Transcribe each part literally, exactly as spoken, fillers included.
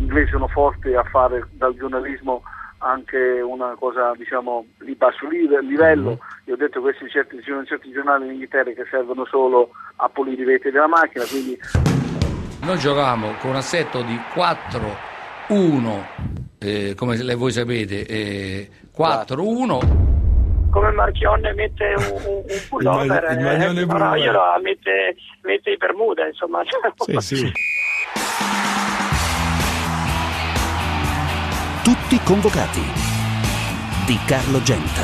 inglesi sono forti a fare dal giornalismo anche una cosa, diciamo, di basso livello. Io ho detto che questi certi, ci sono certi giornali in Inghilterra che servono solo a pulire i vetri della macchina, quindi noi giocavamo con un assetto di quattro uno, eh, come voi sapete, eh, quattro uno. Come Marchionne mette un, un, un pullover, il, ma- il eh, no, io lo mette, mette i Bermuda, insomma. Sì, sì. Tutti convocati di Carlo Genta.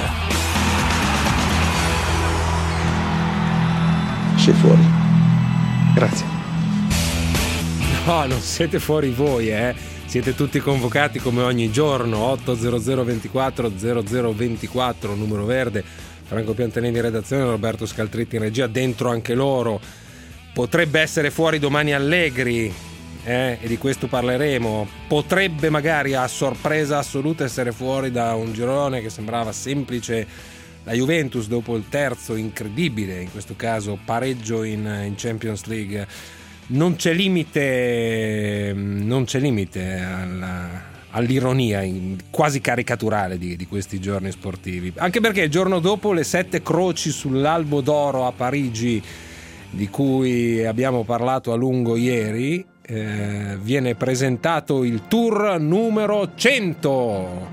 Sei fuori. Grazie. No, non siete fuori voi, eh. Siete tutti convocati come ogni giorno. otto zero zero ventiquattro zero zero ventiquattro, numero verde. Franco Piantanelli in redazione, Roberto Scaltritti in regia, dentro anche loro. Potrebbe essere fuori domani Allegri, eh, e di questo parleremo. Potrebbe magari a sorpresa assoluta essere fuori da un girone che sembrava semplice la Juventus dopo il terzo incredibile, in questo caso pareggio in, in Champions League. Non c'è limite, non c'è limite alla, all'ironia in, quasi caricaturale di, di questi giorni sportivi, anche perché il giorno dopo le sette croci sull'Albo d'Oro a Parigi, di cui abbiamo parlato a lungo ieri, eh, viene presentato il tour numero cento.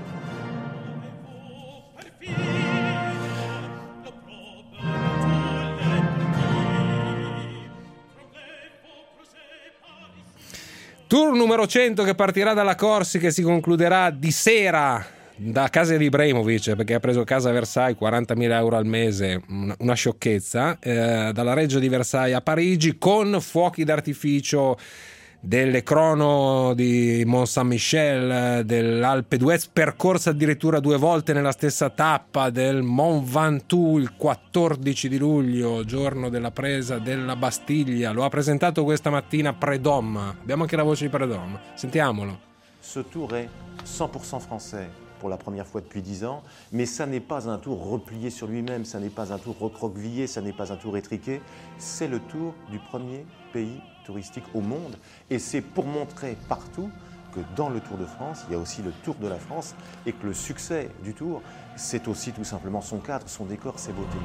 Tour numero cento che partirà dalla Corsica e si concluderà di sera da casa di Ibrahimovic, perché ha preso casa a Versailles, quarantamila euro al mese, una, una sciocchezza, eh, dalla Reggia di Versailles a Parigi, con fuochi d'artificio delle crono di Mont Saint-Michel, dell'Alpe d'Huez, percorsa addirittura due volte nella stessa tappa, del Mont Ventoux il quattordici di luglio, giorno della presa della Bastiglia. Lo ha presentato questa mattina Prud'Homme. Abbiamo anche la voce di Prud'Homme, sentiamolo. Ce tour est cent pour cent français pour la première fois depuis dix ans, mais ça n'est pas un tour replié sur lui-même, ça n'est pas un tour recroquevillé, ça n'est pas un tour étriqué, c'est le tour du premier pays touristique au monde, et c'est pour montrer partout que dans le Tour de France, il y a aussi le Tour de la France, et que le succès du Tour, c'est aussi tout simplement son cadre, son décor, ses beautés.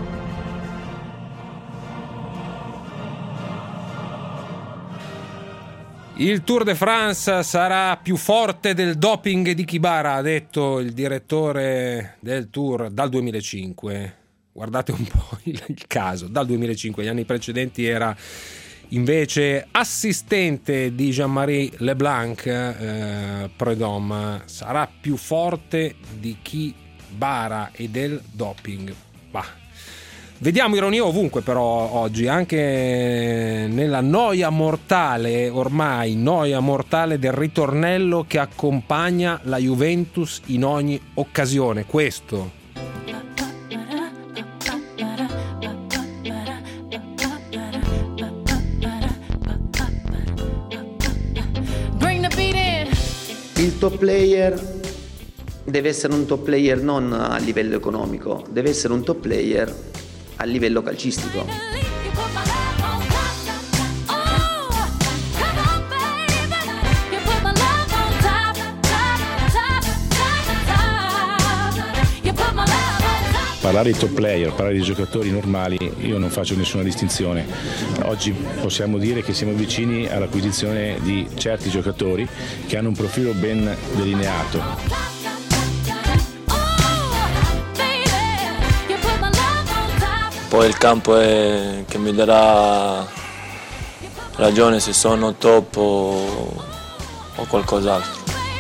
Il Tour de France sarà più forte del doping di Kibara, ha detto il direttore del Tour dal duemilacinque. Guardate un po' il, il caso, dal duemilacinque, gli anni precedenti era invece assistente di Jean-Marie Leblanc. eh, Prud'Homme sarà più forte di Kibara e del doping. Bah. Vediamo ironia ovunque però oggi, anche nella noia mortale, ormai noia mortale del ritornello che accompagna la Juventus in ogni occasione. Questo. Il top player deve essere un top player non a livello economico, deve essere un top player a livello calcistico. Parlare di top player, parlare di giocatori normali, io non faccio nessuna distinzione. Oggi possiamo dire che siamo vicini all'acquisizione di certi giocatori che hanno un profilo ben delineato. Poi il campo è che mi darà ragione se sono top o, o qualcos'altro.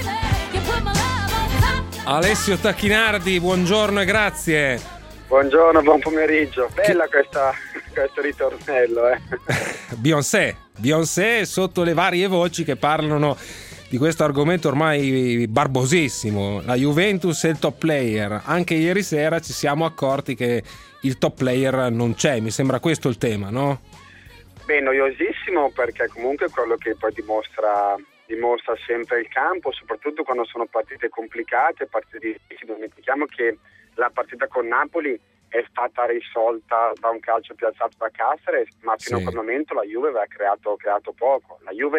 Alessio Tacchinardi, buongiorno e grazie. Buongiorno, buon pomeriggio. Bella che... questa, questo ritornello, eh. Beyoncé, Beyoncé sotto le varie voci che parlano di questo argomento ormai barbosissimo. La Juventus è il top player. Anche ieri sera ci siamo accorti che il top player non c'è. Mi sembra questo il tema, no? Beh, noiosissimo, perché comunque è quello che poi dimostra dimostra sempre il campo, soprattutto quando sono partite complicate, partite difficili. Non dimentichiamo che la partita con Napoli è stata risolta da un calcio piazzato da Cáceres, ma fino sì. a quel momento la Juve aveva creato, creato poco. La Juve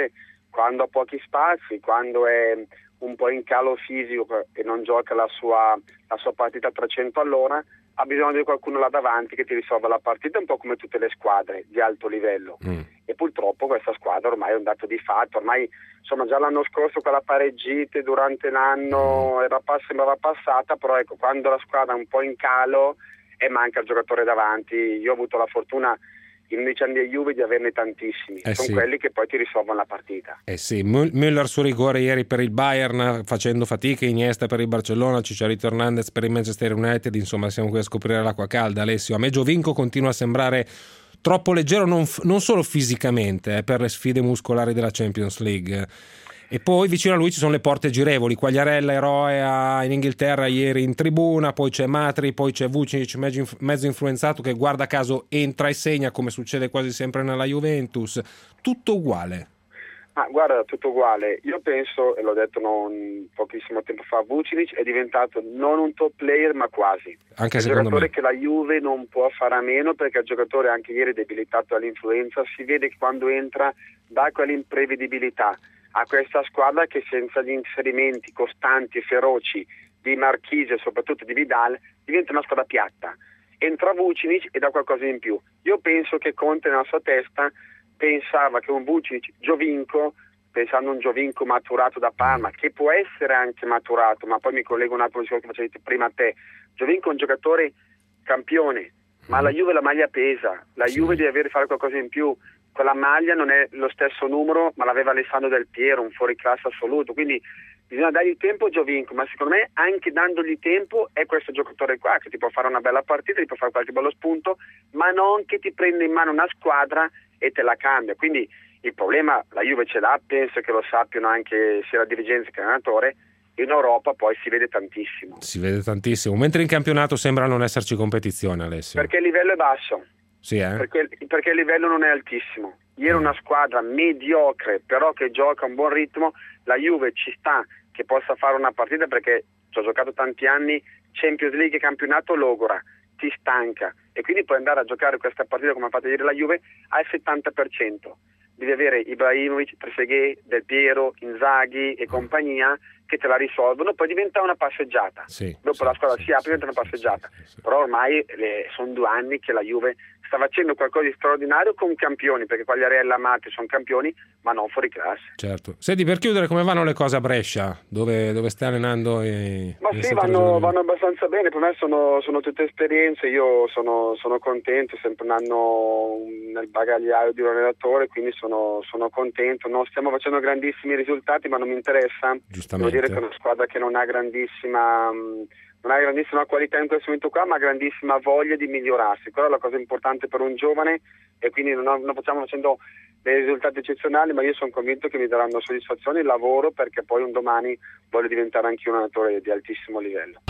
quando ha pochi spazi, quando è un po' in calo fisico e non gioca la sua, la sua partita a trecento all'ora, ha bisogno di qualcuno là davanti che ti risolva la partita, un po' come tutte le squadre di alto livello. Mm. E purtroppo questa squadra ormai è un dato di fatto, ormai insomma già l'anno scorso quella pareggite durante l'anno era, sembrava passata, però ecco, quando la squadra è un po' in calo e manca il giocatore davanti, io ho avuto la fortuna in undici anni di Juve di averne tantissimi, eh sono sì. quelli che poi ti risolvono la partita. Eh sì, Müller su rigore ieri per il Bayern facendo fatica, Iniesta per il Barcellona, Chicharito Hernandez per il Manchester United, insomma siamo qui a scoprire l'acqua calda. Alessio, a me Giovinco continua a sembrare troppo leggero, non, non solo fisicamente, eh, per le sfide muscolari della Champions League. E poi vicino a lui ci sono le porte girevoli, Quagliarella eroe a, in Inghilterra ieri in tribuna, poi c'è Matri, poi c'è Vucinic mezzo, mezzo influenzato che guarda caso entra e segna come succede quasi sempre nella Juventus, tutto uguale. Ah, guarda, tutto uguale. Io penso, e l'ho detto non pochissimo tempo fa, Vucinic è diventato non un top player ma quasi. Anche è un secondo giocatore me. che la Juve non può fare a meno, perché il giocatore anche ieri debilitato dall'influenza, si vede che quando entra dà quell'imprevedibilità a questa squadra che senza gli inserimenti costanti e feroci di Marchisio e soprattutto di Vidal diventa una squadra piatta. Entra Vucinic e dà qualcosa in più. Io penso che Conte nella sua testa pensava che un Vucinic Giovinco, pensando a un Giovinco maturato da Parma, che può essere anche maturato, ma poi mi collego un attimo al discorso che facevi prima a te, Giovinco è un giocatore campione, ma la Juve la maglia pesa, la sì. Juve deve avere fare qualcosa in più. Quella maglia non è lo stesso numero, ma l'aveva Alessandro Del Piero, un fuoriclasse assoluto, quindi bisogna dargli tempo a Giovinco, ma secondo me anche dandogli tempo è questo giocatore qua che ti può fare una bella partita, ti può fare qualche bello spunto, ma non che ti prende in mano una squadra e te la cambia. Quindi il problema la Juve ce l'ha, penso che lo sappiano anche sia la dirigenza che l'allenatore. In Europa poi si vede tantissimo. Si vede tantissimo, mentre in campionato sembra non esserci competizione, Alessio. Perché il livello è basso. Sì, eh? perché, perché il livello non è altissimo. Ieri una squadra mediocre, però che gioca a un buon ritmo. La Juve ci sta che possa fare una partita, perché ci ho giocato tanti anni, Champions League e campionato logora, ti stanca, e quindi puoi andare a giocare questa partita come ha fatto ieri la Juve al settanta per cento. Devi avere Ibrahimovic, Trezeguet, Del Piero, Inzaghi e compagnia che te la risolvono, poi diventa una passeggiata. Sì, Dopo sì, la squadra sì, si apre, sì, diventa una passeggiata. sì, sì, sì. Però ormai le, sono due anni che la Juve sta facendo qualcosa di straordinario con campioni, perché Quagliarella e Matri sono campioni, ma non fuori classe. Certo. Senti, per chiudere, come vanno le cose a Brescia, dove, dove stai allenando? E, ma e sì, vanno, vanno abbastanza bene, per me sono, sono tutte esperienze, io sono, sono contento, sempre un anno nel bagagliaio di un allenatore, quindi sono, sono contento. Non stiamo facendo grandissimi risultati, ma non mi interessa. Devo dire che è una squadra che non ha grandissima... non ha grandissima qualità in questo momento qua, ma grandissima voglia di migliorarsi. Quella è la cosa importante per un giovane, e quindi non, ho, non facciamo facendo dei risultati eccezionali, ma io sono convinto che mi daranno soddisfazione il lavoro, perché poi un domani voglio diventare anche un allenatore di altissimo livello.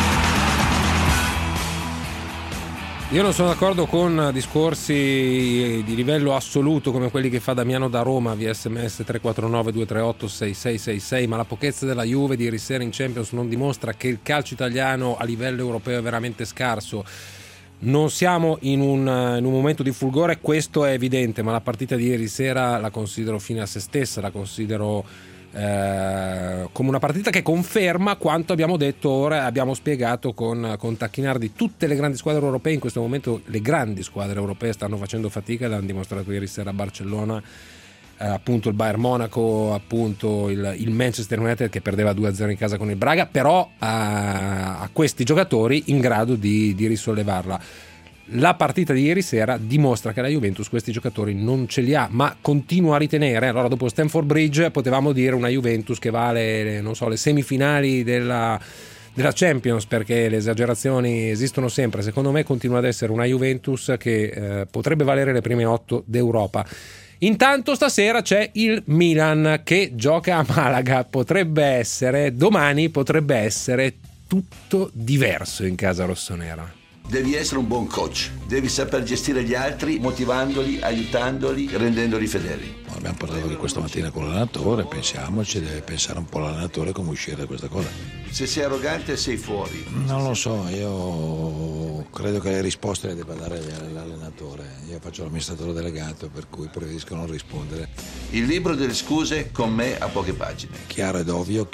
Io non sono d'accordo con discorsi di livello assoluto come quelli che fa Damiano da Roma via sms tre quattro nove due tre otto sei sei sei sei, ma la pochezza della Juve di ieri sera in Champions non dimostra che il calcio italiano a livello europeo è veramente scarso. Non siamo in un, in un momento di fulgore, questo è evidente, ma la partita di ieri sera la considero fine a se stessa, la considero Eh, come una partita che conferma quanto abbiamo detto ora, abbiamo spiegato con, con Tacchinardi. Tutte le grandi squadre europee in questo momento, le grandi squadre europee stanno facendo fatica, l'hanno dimostrato ieri sera a Barcellona, eh, appunto il Bayern Monaco, appunto il, il Manchester United che perdeva due a zero in casa con il Braga, però a, a questi giocatori in grado di, di risollevarla. La partita di ieri sera dimostra che la Juventus questi giocatori non ce li ha, ma continuo a ritenere, allora dopo Stamford Bridge potevamo dire una Juventus che vale, non so, le semifinali della, della Champions, perché le esagerazioni esistono sempre. Secondo me continua ad essere una Juventus che eh, potrebbe valere le prime otto d'Europa. Intanto stasera c'è il Milan che gioca a Malaga, potrebbe essere, domani potrebbe essere tutto diverso in casa rossonera. Devi essere un buon coach, devi saper gestire gli altri, motivandoli, aiutandoli, rendendoli fedeli. Abbiamo parlato di questa mattina con l'allenatore, pensiamoci, deve pensare un po' l'allenatore come uscire da questa cosa. Se sei arrogante sei fuori. Non lo so, io credo che le risposte le debba dare l'allenatore. Io faccio l'amministratore delegato, per cui preferisco non rispondere. Il libro delle scuse con me a poche pagine. Chiaro ed ovvio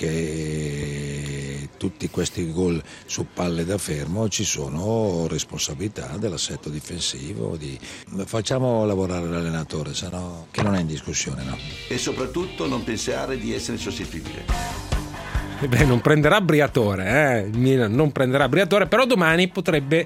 che tutti questi gol su palle da fermo ci sono responsabilità dell'assetto difensivo. Di... Facciamo lavorare l'allenatore, sennò che non è in discussione, no? E soprattutto non pensare di essere sostituibile. Eh beh, non prenderà Briatore, eh? Il Milan non prenderà Briatore, però domani potrebbe,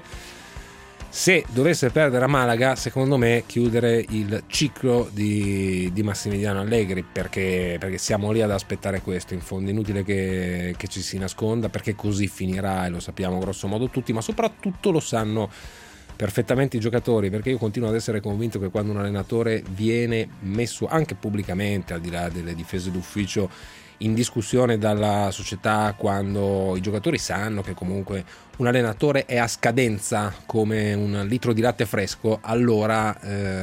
se dovesse perdere a Malaga, secondo me chiudere il ciclo di, di Massimiliano Allegri, perché, perché siamo lì ad aspettare questo. In fondo è inutile che, che ci si nasconda, perché così finirà, e lo sappiamo grosso modo tutti, ma soprattutto lo sanno perfettamente i giocatori, perché io continuo ad essere convinto che quando un allenatore viene messo anche pubblicamente, al di là delle difese d'ufficio, in discussione dalla società, quando i giocatori sanno che comunque un allenatore è a scadenza come un litro di latte fresco, allora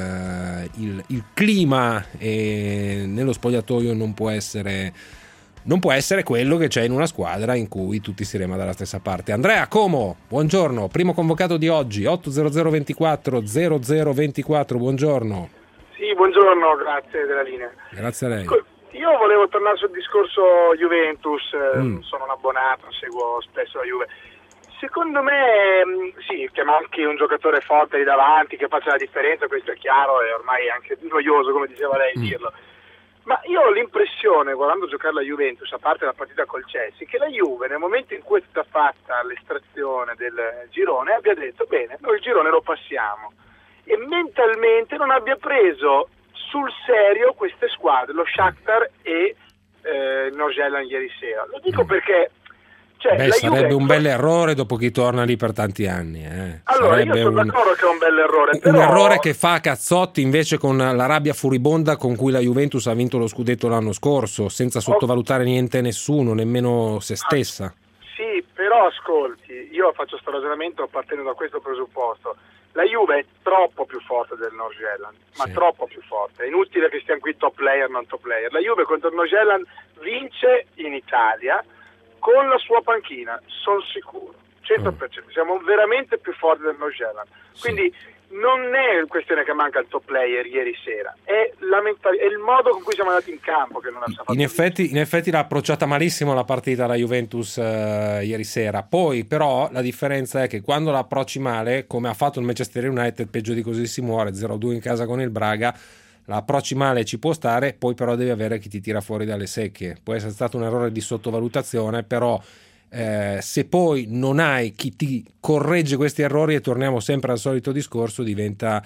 eh, il, il clima eh, nello spogliatoio non può essere non può essere quello che c'è in una squadra in cui tutti si rema dalla stessa parte. Andrea Como, buongiorno, primo convocato di oggi, otto zero zero ventiquattro zero zero ventiquattro, buongiorno. Sì, buongiorno, grazie della linea. Grazie a lei. Io volevo tornare sul discorso Juventus, Mm. sono un abbonato, seguo spesso la Juve. Secondo me sì, che manchi un giocatore forte lì davanti che faccia la differenza, questo è chiaro, è ormai anche noioso, come diceva lei, Mm. dirlo. Ma io ho l'impressione, guardando giocare la Juventus, a parte la partita col Chelsea, che la Juve nel momento in cui è stata fatta l'estrazione del girone abbia detto bene, noi il girone lo passiamo, e mentalmente non abbia preso sul serio queste squadre, lo Shakhtar e eh, il Nordsjælland ieri sera. Lo dico perché cioè, Beh, la sarebbe Juve... un bel errore dopo chi torna lì per tanti anni. Eh. Allora, sarebbe io sono un, d'accordo che è un bel errore, un però... errore che fa Cazzotti invece con la rabbia furibonda con cui la Juventus ha vinto lo scudetto l'anno scorso, senza sottovalutare niente e nessuno, nemmeno se stessa. Sì, però ascolti, io faccio sto ragionamento partendo da questo presupposto. La Juve è troppo più forte del Nordsjælland, ma Sì. troppo più forte. È inutile che stiamo qui top player, non top player. La Juve contro il Nordsjælland vince in Italia con la sua panchina, sono sicuro, cento per cento. Siamo veramente più forti del Nordsjælland. Quindi non è questione che manca il top player ieri sera, è, la mentali- è il modo con cui siamo andati in campo che non ha fatto. In effetti, in effetti l'ha approcciata malissimo la partita la Juventus eh, ieri sera. Poi però la differenza è che quando la approcci male, come ha fatto il Manchester United, peggio di così si muore, zero a due in casa con il Braga, la approcci male ci può stare, poi però devi avere chi ti tira fuori dalle secche. Può essere stato un errore di sottovalutazione, però eh, se poi non hai chi ti corregge questi errori, e torniamo sempre al solito discorso, diventa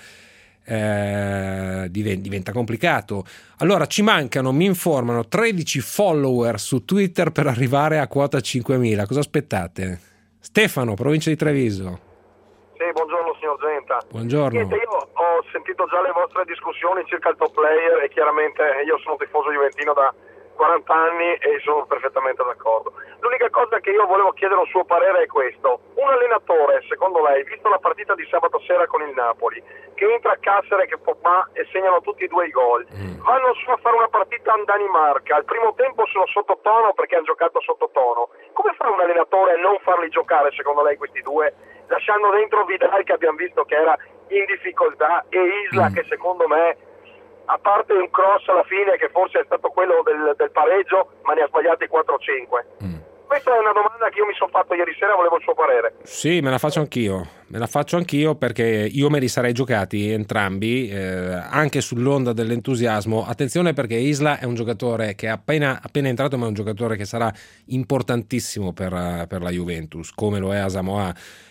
eh, diventa, diventa complicato. Allora ci mancano, mi informano, tredici follower su Twitter per arrivare a quota cinquemila. Cosa aspettate? Stefano, provincia di Treviso. Sì, buongiorno signor Genta. Buongiorno. Niente, io ho sentito già le vostre discussioni circa il top player e chiaramente io sono tifoso juventino da quaranta anni e sono perfettamente d'accordo. L'unica cosa che io volevo chiedere un suo parere è questo: un allenatore, secondo lei, visto la partita di sabato sera con il Napoli, che entra a Cassere che Pogba e segnano tutti e due i gol, mm. vanno su a fare una partita in Danimarca, al primo tempo sono sottotono perché hanno giocato sottotono, come fa un allenatore a non farli giocare secondo lei questi due, lasciando dentro Vidal che abbiamo visto che era in difficoltà e Isla mm. che secondo me, a parte un cross alla fine che forse è stato quello del, del pareggio, ma ne ha sbagliati quattro o cinque. Mm. Questa è una domanda che io mi sono fatto ieri sera, volevo il suo parere. Sì, me la faccio anch'io, me la faccio anch'io perché io me li sarei giocati entrambi, eh, anche sull'onda dell'entusiasmo. Attenzione, perché Isla è un giocatore che è appena, appena entrato, ma è un giocatore che sarà importantissimo per, per la Juventus, come lo è Asamoah.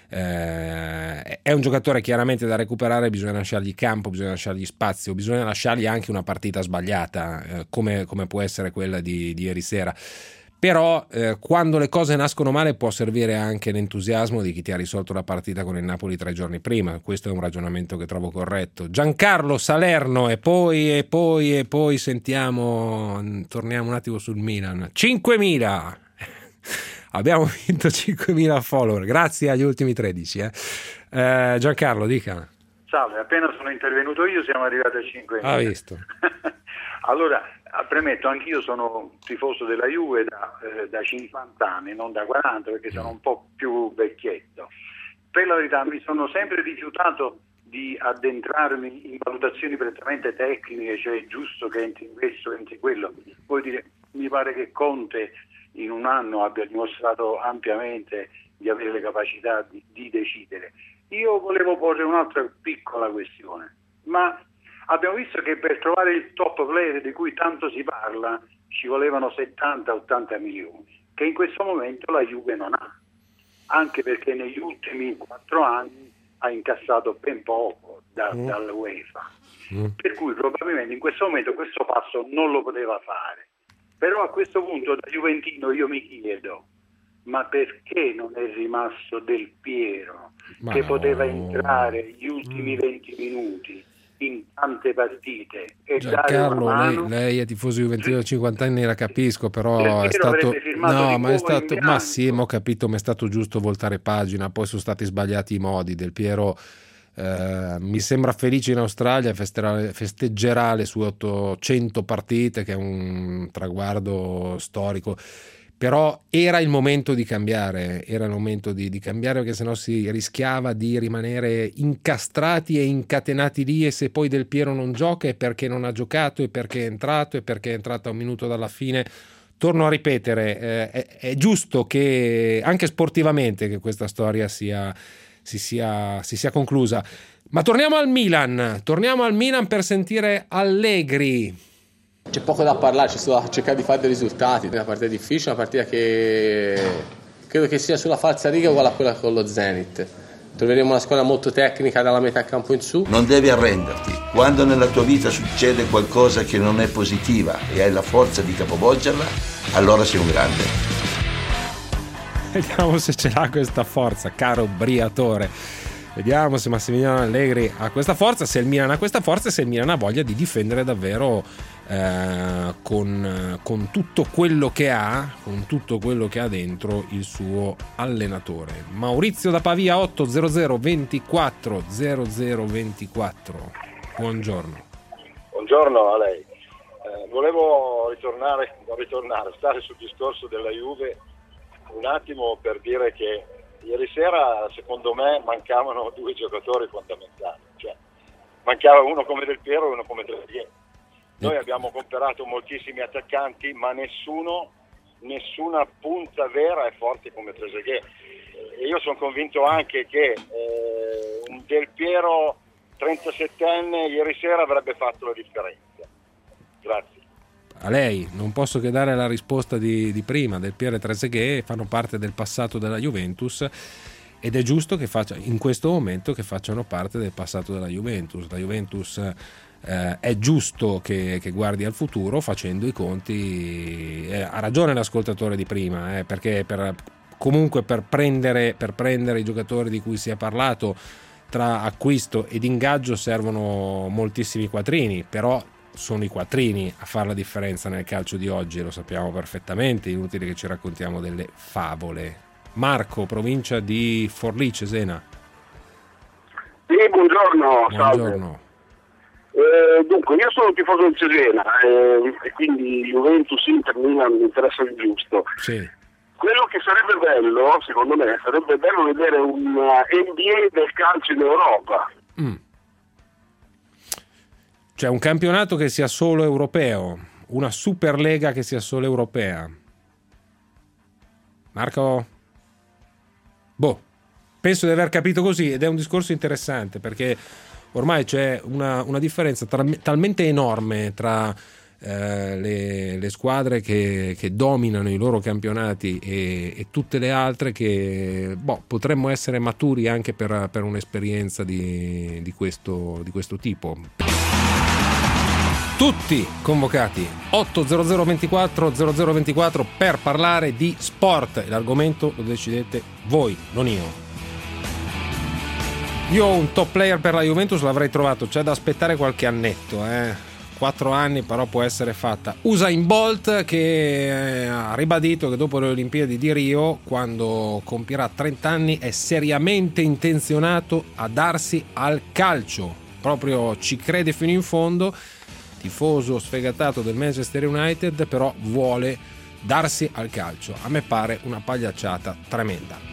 Eh, è un giocatore chiaramente da recuperare, bisogna lasciargli campo, bisogna lasciargli spazio, bisogna lasciargli anche una partita sbagliata, eh, come, come può essere quella di, di ieri sera. Però eh, quando le cose nascono male può servire anche l'entusiasmo di chi ti ha risolto la partita con il Napoli tre giorni prima. Questo è un ragionamento che trovo corretto. Giancarlo Salerno, e poi e poi e poi sentiamo, torniamo un attimo sul Milan. cinquemila abbiamo vinto cinquemila follower grazie agli ultimi tredici. eh. Eh, Giancarlo, dica. Salve, appena sono intervenuto io siamo arrivati a cinquemila. Ha visto. Allora, premetto, anch'io sono tifoso della Juve da, eh, da cinquanta anni, non da quaranta, perché sono un po' più vecchietto. Per la verità mi sono sempre rifiutato di addentrarmi in valutazioni prettamente tecniche, cioè è giusto che entri in questo, entri in quello. Vuol dire, mi pare che Conte in un anno abbia dimostrato ampiamente di avere le capacità di, di decidere. Io volevo porre un'altra piccola questione, ma abbiamo visto che per trovare il top player di cui tanto si parla ci volevano settanta ottanta milioni, che in questo momento la Juve non ha, anche perché negli ultimi quattro anni ha incassato ben poco da, mm. dall'UEFA, mm. per cui probabilmente in questo momento questo passo non lo poteva fare. Però a questo punto da juventino io mi chiedo, ma perché non è rimasto Del Piero, ma che no. poteva entrare gli ultimi mm. venti minuti in tante partite e Giancarlo, dare una lei, mano? lei è tifoso juventino da cinquanta anni, la capisco, però è stato no, ma è stato ma sì, ma ho capito, ma è stato giusto voltare pagina, poi sono stati sbagliati i modi. Del Piero eh, mi sembra felice in Australia, festeggerà, festeggerà le sue ottocento partite, che è un traguardo storico. Però era il momento di cambiare, era il momento di, di cambiare, perché sennò si rischiava di rimanere incastrati e incatenati lì, e se poi Del Piero non gioca è perché non ha giocato, e perché è entrato, e perché è entrato a un minuto dalla fine. Torno a ripetere, eh, è, è giusto che anche sportivamente che questa storia sia, si, sia, si sia conclusa. Ma torniamo al Milan, torniamo al Milan per sentire Allegri. C'è poco da parlare, ci sto a cercare di fare dei risultati. È una partita difficile, una partita che credo che sia sulla falsa riga uguale a quella con lo Zenit. Troveremo una squadra molto tecnica dalla metà campo in su. Non devi arrenderti. Quando nella tua vita succede qualcosa che non è positiva e hai la forza di capovolgerla, allora sei un grande. Vediamo se ce l'ha questa forza, caro Briatore. Vediamo se Massimiliano Allegri ha questa forza, se il Milan ha questa forza e se il Milan ha voglia di difendere davvero eh, con, con tutto quello che ha, con tutto quello che ha dentro il suo allenatore. Maurizio da Pavia, otto zero zero ventiquattro zero zero ventiquattro. Buongiorno. Buongiorno a lei. Eh, volevo ritornare, ritornare, stare sul discorso della Juve un attimo per dire che ieri sera, secondo me, mancavano due giocatori fondamentali, cioè mancava uno come Del Piero e uno come Trezeguet. Noi abbiamo comprato moltissimi attaccanti, ma nessuno, nessuna punta vera è forte come Trezeguet. E io sono convinto anche che eh, un Del Piero trentasettenne ieri sera avrebbe fatto la differenza. Grazie. A lei non posso che dare la risposta di, di prima. Del Piero e Trezeguet fanno parte del passato della Juventus, ed è giusto che faccia in questo momento che facciano parte del passato della Juventus. La Juventus eh, è giusto che, che guardi al futuro facendo i conti. Eh, ha ragione l'ascoltatore di prima, eh, perché per, comunque per prendere, per prendere i giocatori di cui si è parlato, tra acquisto ed ingaggio servono moltissimi quattrini, però sono i quattrini a fare la differenza nel calcio di oggi, lo sappiamo perfettamente, inutile che ci raccontiamo delle favole. Marco, provincia di Forlì, Cesena. Sì, buongiorno. Buongiorno. Eh, dunque, io sono tifoso del Cesena eh, e quindi Juventus, Inter, Milan mi interessa il giusto. Sì. Quello che sarebbe bello, secondo me, sarebbe bello vedere un N B A del calcio in Europa. Mm. Cioè un campionato che sia solo europeo, una Superlega che sia solo europea. Marco? Boh, penso di aver capito così, ed è un discorso interessante, perché ormai c'è una, una differenza tra, talmente enorme tra eh, le, le squadre che, che dominano i loro campionati e, e tutte le altre che boh, potremmo essere maturi anche per, per un'esperienza di, di, questo, di questo tipo. Tutti convocati otto zero zero ventiquattro zero zero ventiquattro per parlare di sport. L'argomento lo decidete voi, non io. Io un top player per la Juventus l'avrei trovato, c'è da aspettare qualche annetto, eh. quattro anni però può essere fatta. Usain Bolt, che ha ribadito che dopo le Olimpiadi di Rio, quando compierà trenta anni, è seriamente intenzionato a darsi al calcio, proprio ci crede fino in fondo. tifoso sfegatato del Manchester United, però vuole darsi al calcio. A me pare una pagliacciata tremenda.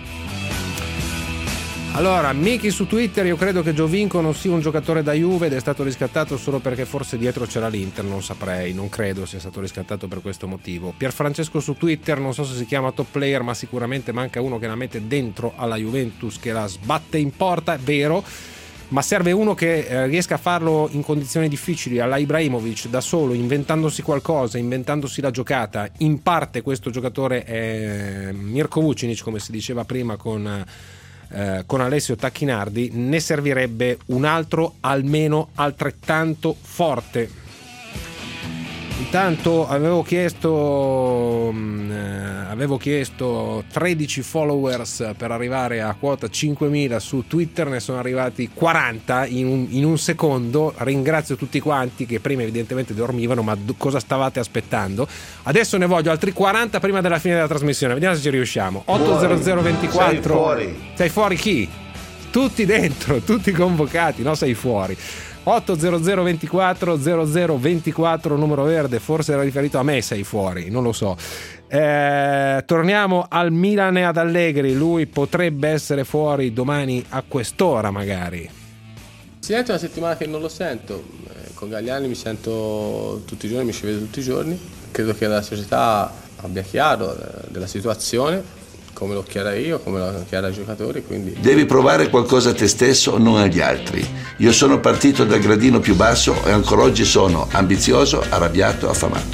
Allora, Miki su Twitter: io credo che Giovinco non sia un giocatore da Juve ed è stato riscattato solo perché forse dietro c'era l'Inter, non saprei, non credo sia stato riscattato per questo motivo. Pierfrancesco su Twitter: non so se si chiama top player, ma sicuramente manca uno che la mette dentro alla Juventus, che la sbatte in porta, è vero, ma serve uno che eh, riesca a farlo in condizioni difficili, alla Ibrahimovic, da solo, inventandosi qualcosa, inventandosi la giocata. In parte questo giocatore è Mirko Vucinic, come si diceva prima con Eh, con Alessio Tacchinardi. Ne servirebbe un altro almeno altrettanto forte. Intanto avevo chiesto eh, avevo chiesto tredici followers per arrivare a quota cinquemila su Twitter, ne sono arrivati quaranta in un, in un secondo. Ringrazio tutti quanti che prima evidentemente dormivano, ma d- cosa stavate aspettando? Adesso ne voglio altri quaranta prima della fine della trasmissione, vediamo se ci riusciamo. otto zero zero ventiquattro. Sei fuori. Sei fuori chi? Tutti dentro, tutti convocati, no, sei fuori. otto zero zero ventiquattro zero zero ventiquattro, numero verde, forse era riferito a me, sei fuori, non lo so. Eh, torniamo al Milan e ad Allegri, lui potrebbe essere fuori domani a quest'ora magari. Presidente, è una settimana che non lo sento, eh, con Galliani mi sento tutti i giorni, mi ci vedo tutti i giorni, credo che la società abbia chiaro eh, della situazione, come l'ho chiara io, come l'ho chiara ai giocatori, quindi... Devi provare qualcosa a te stesso, non agli altri. Io sono partito dal gradino più basso e ancora oggi sono ambizioso, arrabbiato, affamato.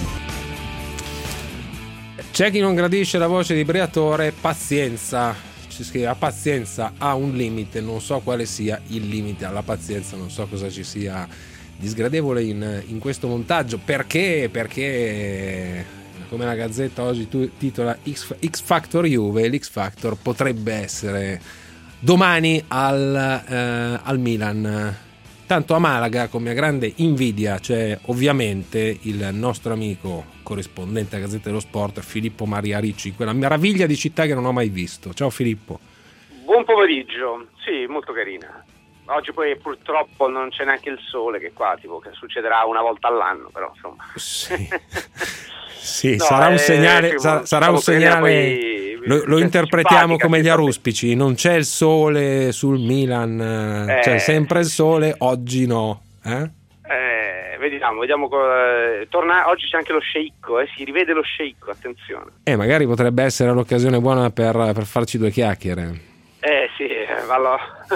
C'è chi non gradisce la voce di Briatore, pazienza, ci scrive: pazienza ha un limite, non so quale sia il limite alla pazienza, non so cosa ci sia di sgradevole in, in questo montaggio, perché perché come la Gazzetta oggi titola X, X Factor Juve, l'X Factor potrebbe essere domani al, eh, al Milan. Tanto a Malaga, con mia grande invidia, c'è ovviamente il nostro amico corrispondente a Gazzetta dello Sport, Filippo Maria Ricci, quella meraviglia di città che non ho mai visto. Ciao Filippo. Buon pomeriggio, sì, molto carina. Oggi poi purtroppo non c'è neanche il sole, che qua tipo che succederà una volta all'anno, però insomma. Sì. Sì, no, sarà un eh, segnale, sarà, sarà un segnale poi, lo, lo interpretiamo come gli aruspici, non c'è il sole sul Milan, eh, c'è sempre il sole, oggi no. Eh? Eh, vediamo, vediamo eh, torna, oggi c'è anche lo sceicco, eh, si rivede lo sceicco, attenzione. Eh, magari potrebbe essere l'occasione buona per, per farci due chiacchiere. Eh sì, vallo,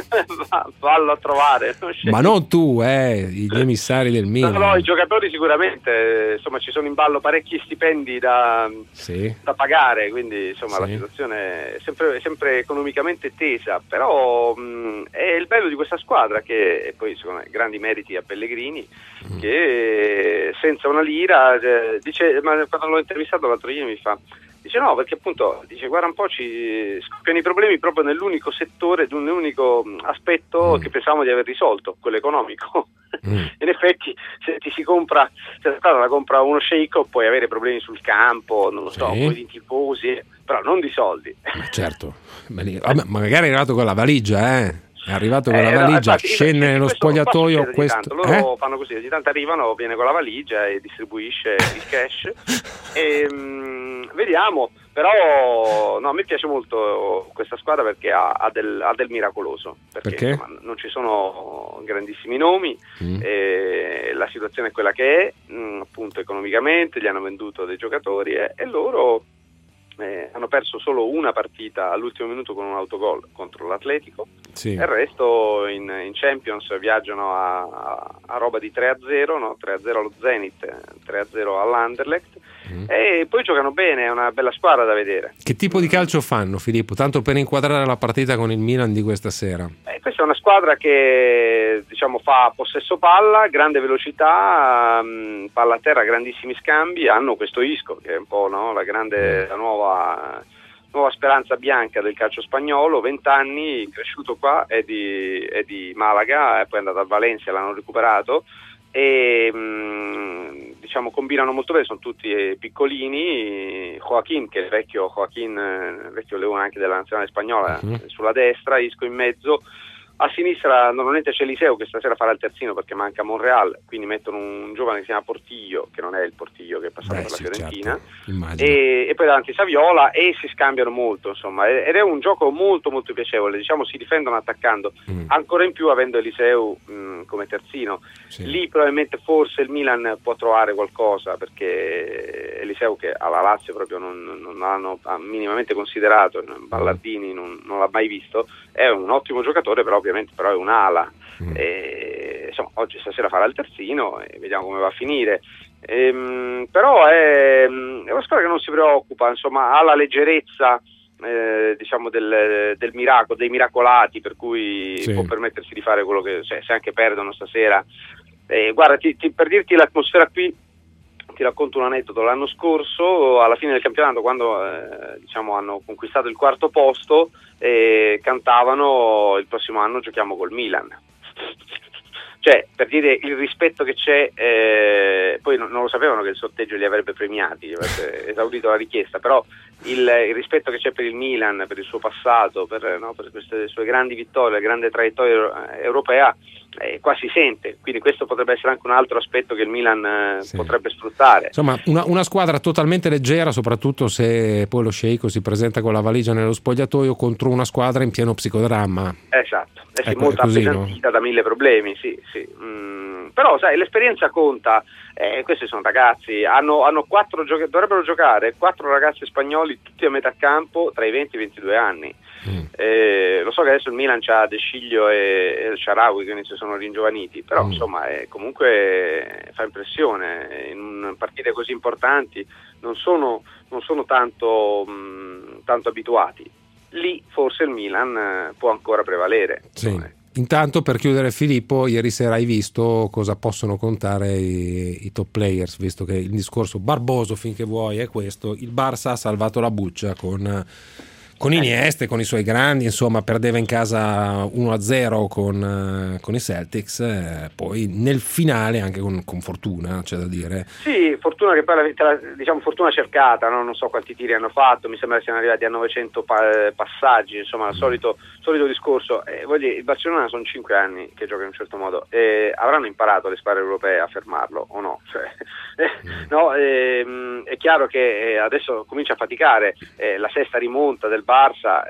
vallo a trovare. Ma non tu, eh, gli emissari del Milan. No, no, i giocatori sicuramente, insomma ci sono in ballo parecchi stipendi da, sì. da pagare, quindi insomma sì. La situazione è sempre, sempre economicamente tesa, però mh, è il bello di questa squadra che, e poi secondo me grandi meriti a Pellegrini, mm. che senza una lira, eh, dice, ma quando l'ho intervistato l'altro ieri mi fa... Dice no, perché appunto, dice guarda un po' ci scoppiano i problemi proprio nell'unico settore, nell'unico aspetto mm. che pensavamo di aver risolto, quello economico. Mm. In effetti se ti si compra, se la squadra la compra uno sceicco puoi avere problemi sul campo, non lo so, sì. Poi di tifosi, però non di soldi. Ma certo, ma magari è arrivato con la valigia, eh? È arrivato con eh, la valigia, infatti, scende nello spogliatoio. Questo, loro eh? fanno così, ogni tanto arrivano, viene con la valigia e distribuisce il cash. e, mh, vediamo, però no, a me piace molto questa squadra perché ha, ha, del, ha del miracoloso. Perché, perché? Insomma, non ci sono grandissimi nomi, mm. e la situazione è quella che è, mh, appunto economicamente, gli hanno venduto dei giocatori e, e loro... Eh, hanno perso solo una partita all'ultimo minuto con un autogol contro l'Atletico, sì. E il resto in, in Champions viaggiano a, a, a roba di tre a zero, no? tre a zero allo Zenit, tre a zero all'Anderlecht, mm. e poi giocano bene, è una bella squadra da vedere. Che tipo di calcio fanno, Filippo? Tanto per inquadrare la partita con il Milan di questa sera. Eh, questa è una squadra che diciamo fa possesso palla, grande velocità, mh, palla a terra, grandissimi scambi, hanno questo Isco che è un po', no? la grande, la nuova nuova speranza bianca del calcio spagnolo, venti anni, cresciuto qua, è di, è di Malaga, e poi è andato a Valencia, l'hanno recuperato e mh, diciamo combinano molto bene, sono tutti piccolini. Joaquín, che è il vecchio Joaquín, il vecchio leone anche della nazionale spagnola, uh-huh. sulla destra, Isco in mezzo, A sinistra normalmente c'è Eliseu, che stasera farà il terzino perché manca Monreal, quindi mettono un giovane che si chiama Portillo, che non è il Portillo che è passato Beh, per la sì, Fiorentina, certo. e, e poi davanti Saviola, e si scambiano molto, insomma, ed è un gioco molto molto piacevole, diciamo si difendono attaccando, mm. ancora in più avendo Eliseu mh, come terzino. Sì. Lì probabilmente forse il Milan può trovare qualcosa, perché Eliseu, che alla Lazio proprio non, non l'hanno minimamente considerato, Ballardini non, non l'ha mai visto, è un ottimo giocatore, però ovviamente però è un'ala. Mm. E, insomma, oggi stasera farà il terzino e vediamo come va a finire. Ehm, però è, è una squadra che non si preoccupa, insomma, ha la leggerezza eh, diciamo del, del miracolo, dei miracolati, per cui sì. può permettersi di fare quello che, cioè, se anche perdono stasera. Eh, guarda, ti, ti, per dirti l'atmosfera qui, ti racconto un aneddoto. L'anno scorso, alla fine del campionato, quando eh, diciamo hanno conquistato il quarto posto, eh, cantavano il prossimo anno giochiamo col Milan. Cioè, per dire il rispetto che c'è, eh, poi non, non lo sapevano che il sorteggio li avrebbe premiati, avrebbe esaudito la richiesta, però il, il rispetto che c'è per il Milan, per il suo passato, per, no, per queste sue grandi vittorie, la grande traiettoria europea, eh, qua si sente, quindi questo potrebbe essere anche un altro aspetto che il Milan eh, sì. potrebbe sfruttare. Insomma, una, una squadra totalmente leggera, soprattutto se poi lo sceicco si presenta con la valigia nello spogliatoio contro una squadra in pieno psicodramma. Esatto, eh sì, ecco, molto così, appesantita no? da mille problemi, sì, sì. Mm, però sai, l'esperienza conta, eh, questi sono ragazzi, hanno, hanno quattro gioca- dovrebbero giocare quattro ragazzi spagnoli tutti a metà campo tra i venti e i ventidue anni. Mm. Eh, lo so che adesso il Milan c'ha De Sciglio e, e il Shaarawy, quindi si sono ringiovaniti, però mm. insomma eh, comunque fa impressione, in partite così importanti non sono, non sono tanto, mh, tanto abituati. Lì forse il Milan può ancora prevalere. Sì. Intanto, per chiudere, Filippo, ieri sera hai visto cosa possono contare i, i top players, visto che il discorso barboso finché vuoi è questo: il Barça ha salvato la buccia con, con Iniesta, con i suoi grandi, insomma perdeva in casa uno a zero con, con i Celtics, eh, poi nel finale anche con, con fortuna, c'è da dire. Sì, fortuna che poi la, diciamo fortuna cercata, no? Non so quanti tiri hanno fatto, mi sembra che siano arrivati a novecento pa- passaggi, insomma il solito, solito discorso. Eh, voglio dire, il Barcellona sono cinque anni che gioca in un certo modo, eh, avranno imparato le squadre europee a fermarlo o no? Cioè, eh, no eh, è chiaro che adesso comincia a faticare, eh, la sesta rimonta del Barça,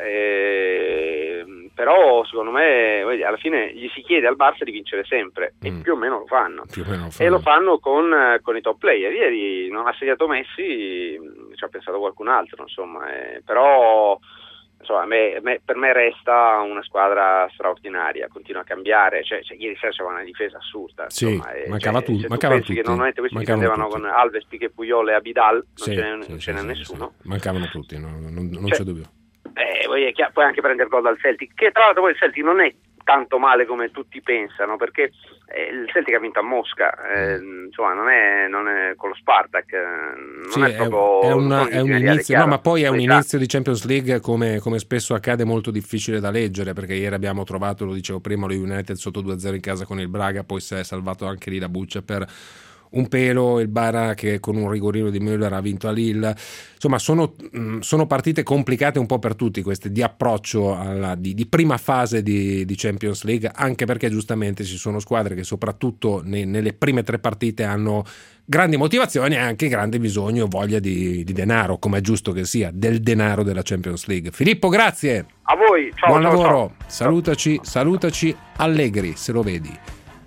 eh, però secondo me alla fine gli si chiede al Barça di vincere sempre, mm. e più o meno lo fanno, più o meno lo fanno. E lo fanno con, con i top player. Ieri non ha segnato Messi, ci ha pensato qualcun altro, insomma, eh, però insomma, a me, a me, per me resta una squadra straordinaria, continua a cambiare, cioè, cioè ieri sera c'era una difesa assurda, sì, insomma, mancava cioè, tu, se mancavano tu pensi tutti, che normalmente questi mancavano difendevano tutti. con Alves, Piqué, Puyol e Abidal, non sì, ce n'è, sì, non sì, ce n'è sì, nessuno. sì, sì. Mancavano tutti, no? non, non cioè, c'è dubbio. Eh, poi, è chiaro, puoi anche prendere gol dal Celtic, che tra l'altro poi il Celtic non è tanto male come tutti pensano, perché eh, il Celtic ha vinto a Mosca, eh, insomma non è, non è con lo Spartak, eh, non sì, è proprio è, una, è un inizio, no, ma poi è un esatto. inizio di Champions League come, come spesso accade, molto difficile da leggere, perché ieri abbiamo trovato, lo dicevo prima, lo United sotto due a zero in casa con il Braga, poi si è salvato anche lì la buccia per un pelo, il Bara che con un rigorino di Müller ha vinto a Lille. Insomma sono, sono partite complicate un po' per tutti queste, di approccio alla, di, di prima fase di, di Champions League, anche perché giustamente ci sono squadre che soprattutto ne, nelle prime tre partite hanno grandi motivazioni e anche grande bisogno, voglia di, di denaro, come è giusto che sia, del denaro della Champions League. Filippo, grazie, a voi, ciao, buon ciao, lavoro, ciao. salutaci, salutaci Allegri se lo vedi.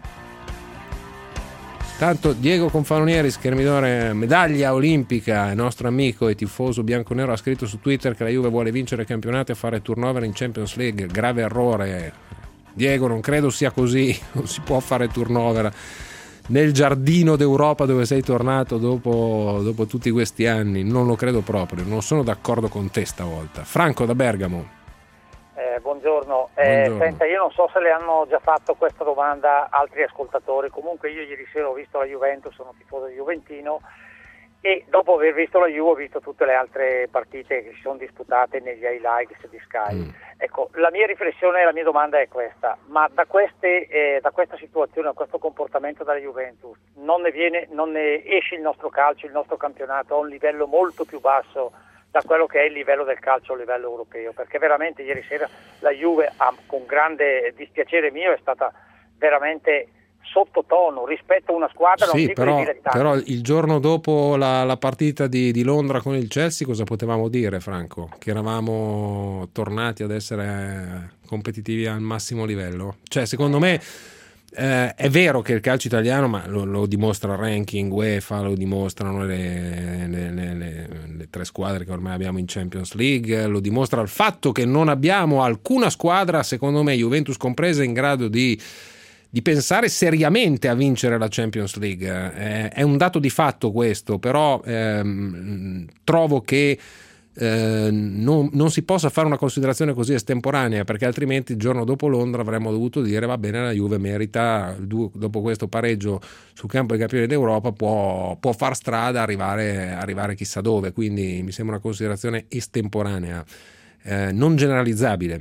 Tanto Diego Confalonieri, schermidore medaglia olimpica, nostro amico e tifoso bianconero, ha scritto su Twitter che la Juve vuole vincere il campionato e fare turnover in Champions League. Grave errore, Diego, non credo sia così, non si può fare turnover nel giardino d'Europa dove sei tornato dopo, dopo tutti questi anni, non lo credo proprio, non sono d'accordo con te stavolta. Franco da Bergamo. Eh, buongiorno, eh, buongiorno. Senta, io non so se le hanno già fatto questa domanda altri ascoltatori, comunque io ieri sera ho visto la Juventus, sono tifoso juventino e dopo aver visto la Juve ho visto tutte le altre partite che si sono disputate negli highlights di Sky. Mm. Ecco, la mia riflessione e la mia domanda è questa: ma da, queste, eh, da questa situazione, da questo comportamento della Juventus non ne viene, non ne esce il nostro calcio, il nostro campionato a un livello molto più basso da quello che è il livello del calcio a livello europeo, perché veramente ieri sera la Juve, con grande dispiacere mio, è stata veramente sottotono rispetto a una squadra non sì, dico però, dilettanti. però il giorno dopo la, la partita di, di Londra con il Chelsea cosa potevamo dire, Franco? Che eravamo tornati ad essere competitivi al massimo livello? Cioè, secondo me eh, è vero che il calcio italiano, ma lo, lo dimostra il ranking UEFA, lo dimostrano le, le, le, le, le tre squadre che ormai abbiamo in Champions League, lo dimostra il fatto che non abbiamo alcuna squadra, secondo me Juventus compresa, in grado di di pensare seriamente a vincere la Champions League. Eh, è un dato di fatto questo, però ehm, trovo che eh, non, non si possa fare una considerazione così estemporanea, perché altrimenti il giorno dopo Londra avremmo dovuto dire va bene, la Juve merita, dopo questo pareggio sul campo dei campioni d'Europa può, può far strada, arrivare, arrivare chissà dove, quindi mi sembra una considerazione estemporanea, eh, non generalizzabile.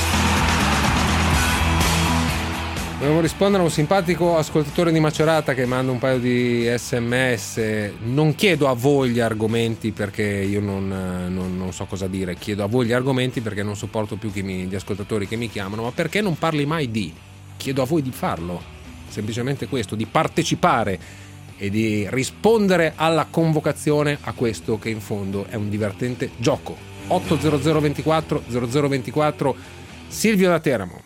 Volevo rispondere a un simpatico ascoltatore di Macerata che manda un paio di sms. Non chiedo a voi gli argomenti perché io non, non, non so cosa dire, chiedo a voi gli argomenti perché non sopporto più che mi, gli ascoltatori che mi chiamano, ma perché non parli mai di? Chiedo a voi di farlo, semplicemente questo, di partecipare e di rispondere alla convocazione a questo che in fondo è un divertente gioco. otto zero zero ventiquattro zero zero ventiquattro. Silvio da Teramo.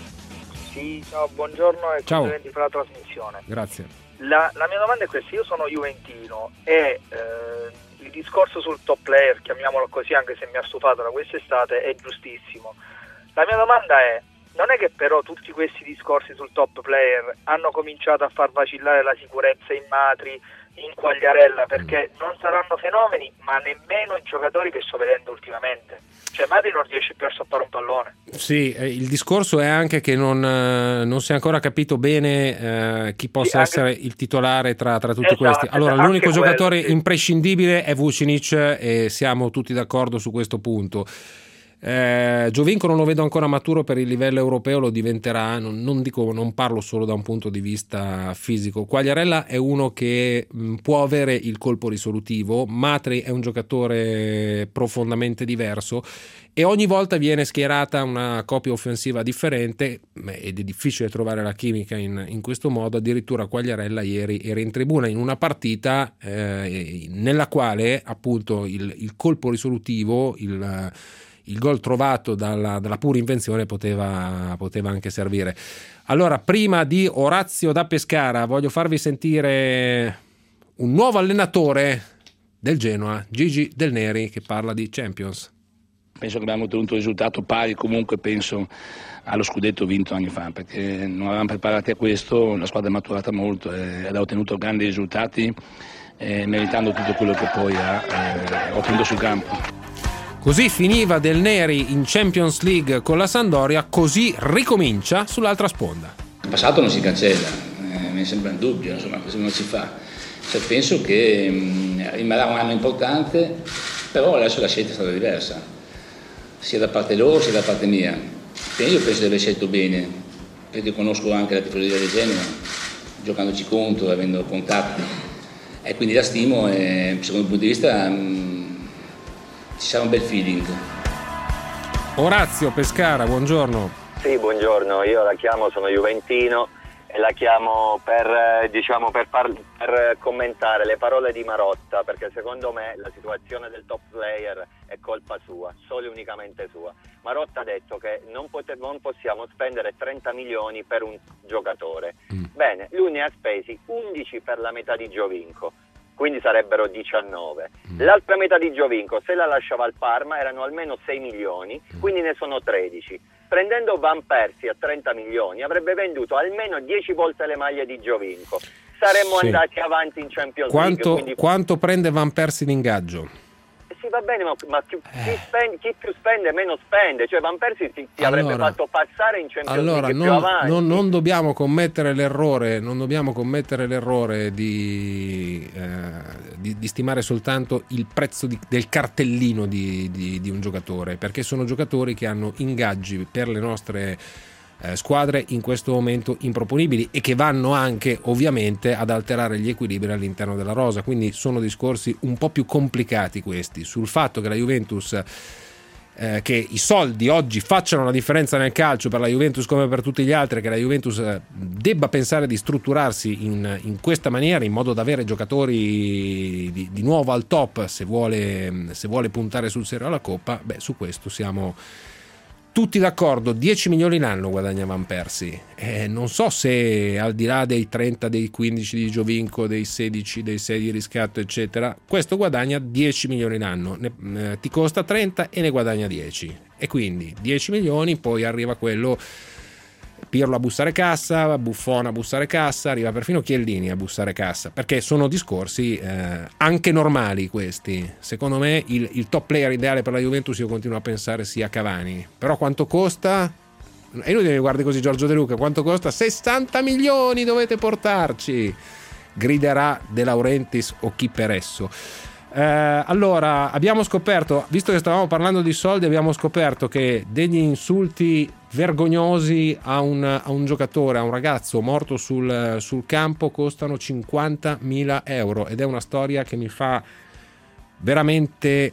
Sì, ciao, buongiorno e Ciao. complimenti per la trasmissione. Grazie. La, la mia domanda è questa: io sono juventino e eh, il discorso sul top player, chiamiamolo così anche se mi ha stufato da quest'estate, è giustissimo. La mia domanda è: non è che però tutti questi discorsi sul top player hanno cominciato a far vacillare la sicurezza in Matri, in Quagliarella, perché non saranno fenomeni, ma nemmeno i giocatori che sto vedendo ultimamente. Cioè Matri non riesce più a stoppare un pallone. Sì, eh, il discorso è anche che non, eh, non si è ancora capito bene eh, chi possa sì, anche... essere il titolare tra, tra tutti esatto, questi. Allora, esatto, l'unico giocatore quello, sì. imprescindibile è Vucinic e siamo tutti d'accordo su questo punto. Eh, Giovinco non lo vedo ancora maturo per il livello europeo, lo diventerà, non, non dico, non parlo solo da un punto di vista fisico. Quagliarella è uno che mh, può avere il colpo risolutivo, Matri è un giocatore profondamente diverso e ogni volta viene schierata una coppia offensiva differente ed è difficile trovare la chimica in, in questo modo. Addirittura Quagliarella ieri era in tribuna in una partita eh, nella quale appunto il, il colpo risolutivo, il il gol trovato dalla, dalla pura invenzione poteva, poteva anche servire. Allora, prima di Orazio da Pescara, voglio farvi sentire un nuovo allenatore del Genoa, Gigi Del Neri, che parla di Champions. Penso che abbiamo ottenuto un risultato pari comunque, penso, allo scudetto vinto anni fa, perché non avevamo preparati a questo, la squadra è maturata molto ed ha ottenuto grandi risultati, eh, meritando tutto quello che poi ha eh, ottenuto sul campo. Così finiva Del Neri in Champions League con la Sampdoria, così ricomincia sull'altra sponda. Il passato non si cancella, eh, mi sembra un dubbio, insomma, questo non si fa. Cioè, penso che mh, rimarrà un anno importante, però adesso la scelta è stata diversa, sia da parte loro sia da parte mia. Quindi io penso di aver scelto bene, perché conosco anche la tifoseria del Genoa, giocandoci contro, avendo contatti, e quindi la stimo e secondo il punto di vista mh, ci sarà un bel feeling. Orazio Pescara, buongiorno. Sì, buongiorno, io la chiamo, sono juventino e la chiamo per, diciamo, per, par- per commentare le parole di Marotta, perché secondo me la situazione del top player è colpa sua, solo e unicamente sua. Marotta ha detto che non, pote- non possiamo spendere trenta milioni per un giocatore. Mm. Bene, lui ne ha spesi undici per la metà di Giovinco, quindi sarebbero diciannove. L'altra metà di Giovinco, se la lasciava al Parma, erano almeno sei milioni, quindi ne sono tredici. Prendendo Van Persie a trenta milioni, avrebbe venduto almeno dieci volte le maglie di Giovinco. Saremmo sì. andati avanti in Champions quanto, League. Quindi... Quanto prende Van Persie in ingaggio? Sì, va bene, ma, ma chi, chi, spende, chi più spende meno spende. Cioè Van Persie ti, ti allora, avrebbe fatto passare in Champions allora, League non, più avanti. Non, non dobbiamo commettere l'errore, non dobbiamo commettere l'errore di, eh, di, di stimare soltanto il prezzo di, del cartellino di, di, di un giocatore, perché sono giocatori che hanno ingaggi per le nostre eh, squadre in questo momento improponibili e che vanno anche ovviamente ad alterare gli equilibri all'interno della rosa, quindi sono discorsi un po' più complicati questi, sul fatto che la Juventus Eh, che i soldi oggi facciano la differenza nel calcio per la Juventus come per tutti gli altri, che la Juventus eh, debba pensare di strutturarsi in, in questa maniera in modo da avere giocatori di, di nuovo al top se vuole, se vuole puntare sul serio alla Coppa, beh, su questo siamo tutti d'accordo. dieci milioni l'anno guadagna Van Persie, eh, non so se al di là dei trenta, dei quindici di Giovinco, dei sedici, dei sei di riscatto eccetera, questo guadagna dieci milioni l'anno, ne, eh, ti costa trenta e ne guadagna dieci, e quindi dieci milioni, poi arriva quello Pirlo a bussare cassa, Buffon a bussare cassa, arriva perfino Chiellini a bussare cassa, perché sono discorsi eh, anche normali questi. Secondo me il, il top player ideale per la Juventus, io continuo a pensare, sia Cavani, però quanto costa? E lui mi guardi così, Giorgio De Luca, quanto costa? sessanta milioni dovete portarci, griderà De Laurentiis o chi per esso. Eh, allora abbiamo scoperto, visto che stavamo parlando di soldi, abbiamo scoperto che degli insulti vergognosi a un, a un giocatore, a un ragazzo morto sul, sul campo, costano cinquantamila euro, ed è una storia che mi fa veramente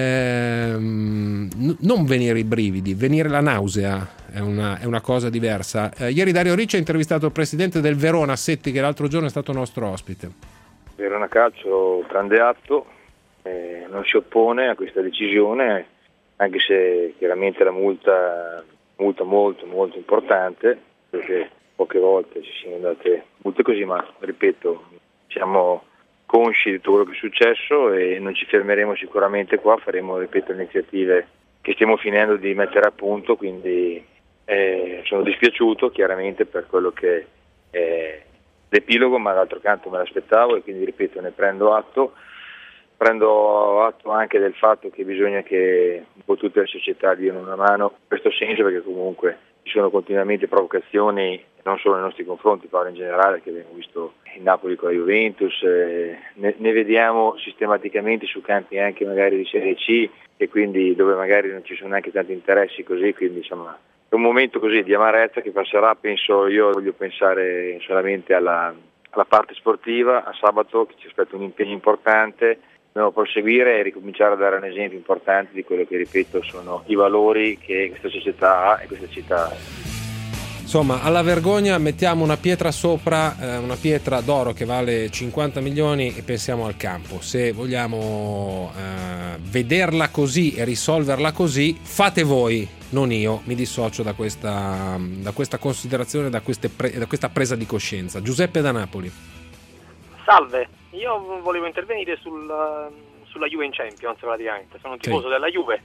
ehm, n- non venire i brividi, venire la nausea, è una, è una cosa diversa. Eh, ieri Dario Ricci ha intervistato il presidente del Verona, Setti, che l'altro giorno è stato nostro ospite. Verona Calcio prende atto, eh, non si oppone a questa decisione, anche se chiaramente la multa multa molto molto importante, perché poche volte ci sono andate multe così, ma ripeto, siamo consci di tutto quello che è successo e non ci fermeremo sicuramente qua, faremo, ripeto, iniziative che stiamo finendo di mettere a punto, quindi eh, sono dispiaciuto chiaramente per quello che è l'epilogo, ma d'altro canto me l'aspettavo e quindi, ripeto, ne prendo atto. Prendo atto anche del fatto che bisogna che un po' tutte le società diano una mano in questo senso, perché comunque ci sono continuamente provocazioni, non solo nei nostri confronti, parlo in generale, che abbiamo visto in Napoli con la Juventus, eh, ne, ne vediamo sistematicamente su campi anche magari di Serie C, e quindi dove magari non ci sono neanche tanti interessi così, quindi insomma è un momento così di amarezza che passerà, penso. Io voglio pensare solamente alla, alla parte sportiva, a sabato che ci aspetta un impegno importante. Dobbiamo proseguire e ricominciare a dare un esempio importante di quello che, ripeto, sono i valori che questa società ha e questa città ha. Insomma, alla vergogna mettiamo una pietra sopra, eh, una pietra d'oro che vale cinquanta milioni, e pensiamo al campo. Se vogliamo eh, vederla così e risolverla così, fate voi, non io. Mi dissocio da questa, da questa considerazione, da, queste pre, da questa presa di coscienza. Giuseppe da Napoli. Salve, io volevo intervenire sul, sulla Juve in Champions praticamente, sono un tifoso sì. della Juve.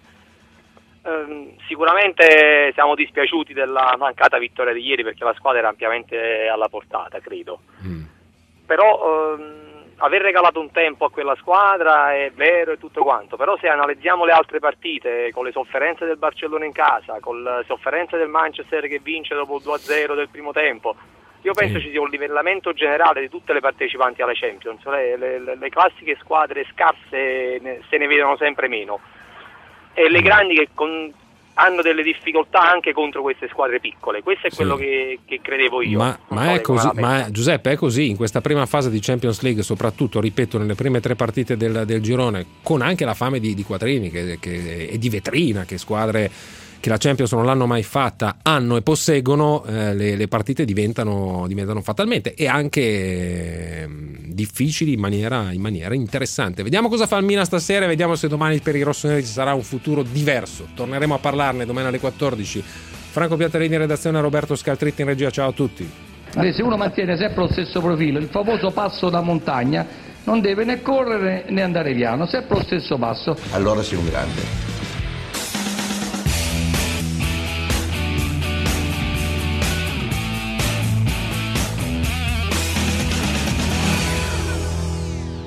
Eh, sicuramente siamo dispiaciuti della mancata vittoria di ieri, perché la squadra era ampiamente alla portata, credo. Mm. Però ehm, aver regalato un tempo a quella squadra è vero e tutto quanto, però se analizziamo le altre partite, con le sofferenze del Barcellona in casa, con le sofferenze del Manchester che vince dopo il due a zero del primo tempo, io penso ci sia un livellamento generale di tutte le partecipanti alle Champions. Le, le, le classiche squadre scarse ne, se ne vedono sempre meno, e le grandi che con, hanno delle difficoltà anche contro queste squadre piccole. Questo è sì. quello che, che credevo io. Ma, ma, è così, ma Giuseppe, è così in questa prima fase di Champions League, soprattutto, ripeto, nelle prime tre partite del, del girone, con anche la fame di, di Quattrini che, che, e di vetrina, che squadre che la Champions non l'hanno mai fatta hanno e posseggono, eh, le, le partite diventano, diventano fatalmente e anche eh, difficili in maniera, in maniera interessante. Vediamo cosa fa il Milan stasera e vediamo se domani per i rossoneri ci sarà un futuro diverso. Torneremo a parlarne domani alle quattordici. Franco Pianterini in redazione, Roberto Scaltritti in regia. Ciao a tutti. Se uno mantiene sempre lo stesso profilo, il famoso passo da montagna, non deve né correre né andare piano, sempre lo stesso passo. Allora sei un grande.